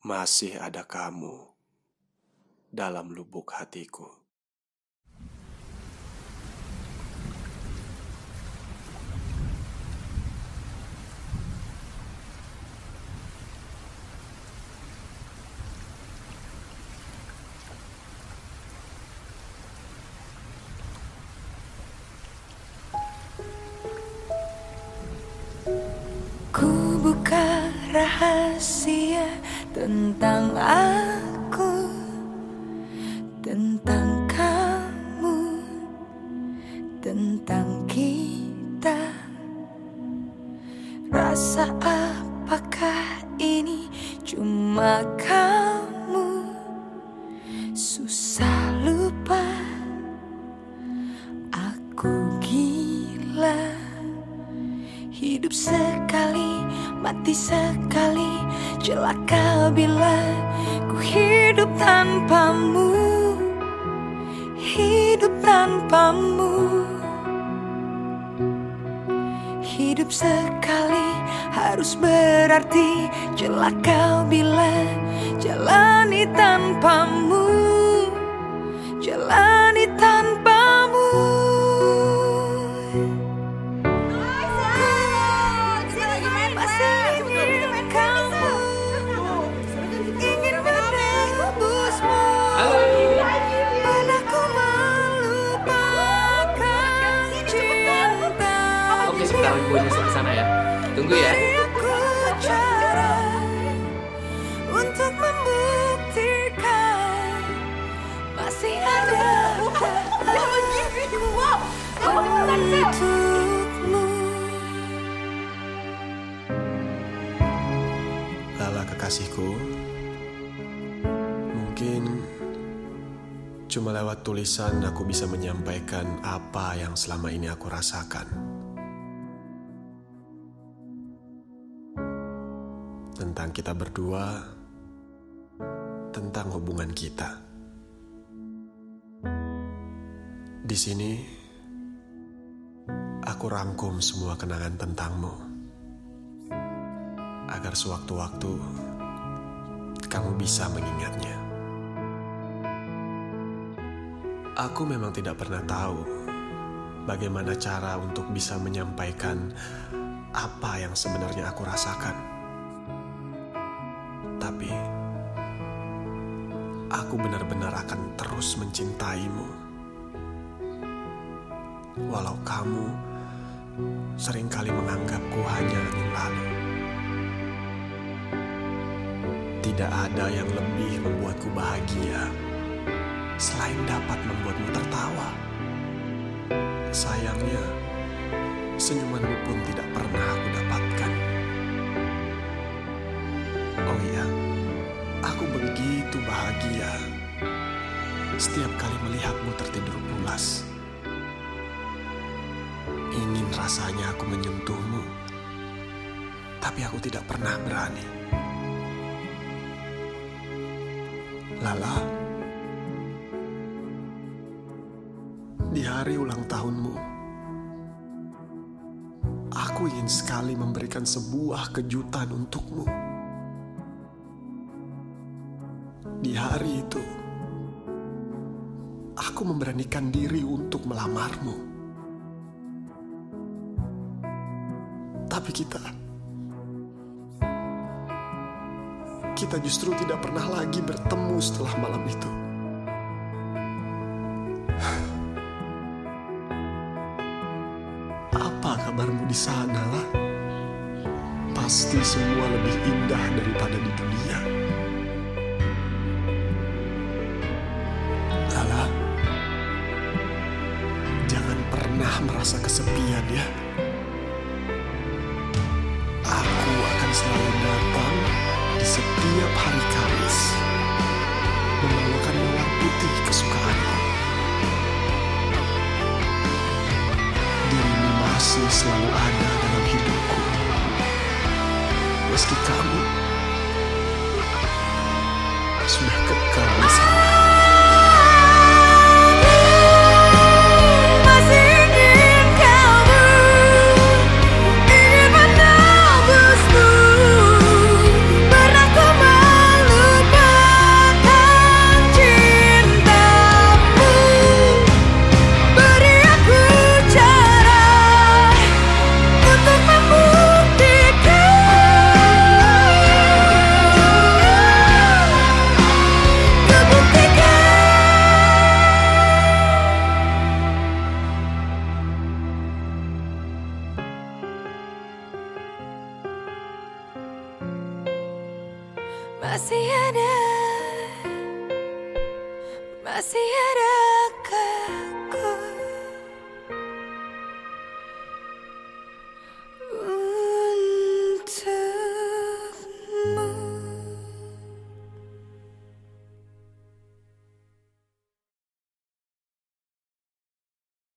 masih ada kamu dalam lubuk hatiku. Ku buka rahasia tentang aku, tentang kamu, tentang kita. Rasa apakah ini cuma kamu? Susah lupa, aku gila. Hidup sekali, mati sekali, celaka bila ku hidup tanpamu, hidup tanpamu. Hidup sekali harus berarti celaka bila jalani tanpamu, jalani tanpamu. Sebentar, gue nyusul ke sana ya. Tunggu ya. Untuk membuktikan masih ada untukmu. Lala kekasihku, mungkin cuma lewat tulisan aku bisa menyampaikan apa yang selama ini aku rasakan. Tentang kita berdua, tentang hubungan kita. Di sini, aku rangkum semua kenangan tentangmu, agar sewaktu-waktu kamu bisa mengingatnya. Aku memang tidak pernah tahu bagaimana cara untuk bisa menyampaikan apa yang sebenarnya aku rasakan. Tapi, aku benar-benar akan terus mencintaimu. Walau kamu seringkali menganggapku hanya angin lalu. Tidak ada yang lebih membuatku bahagia selain dapat membuatmu tertawa. Sayangnya, senyumanmu pun tidak pernah aku dapatkan. Oh iya, aku begitu bahagia setiap kali melihatmu tertidur pulas. Ingin rasanya aku menyentuhmu, tapi aku tidak pernah berani. Lala, di hari ulang tahunmu, aku ingin sekali memberikan sebuah kejutan untukmu. Di hari itu, aku memberanikan diri untuk melamarmu. Tapi kita justru tidak pernah lagi bertemu setelah malam itu. Apa kabarmu di sana, lah? Pasti semua lebih indah daripada di dunia. Lala, jangan pernah merasa kesepian ya. Aku akan selalu datang di setiap hari Kamis, membawakan mawar putih kesukaanku. Dirimu masih selalu ada dalam hidupku, meski kamu sudah kekal di sana. Ingin menebusmu, pernah ku malu masih ada, masih ada.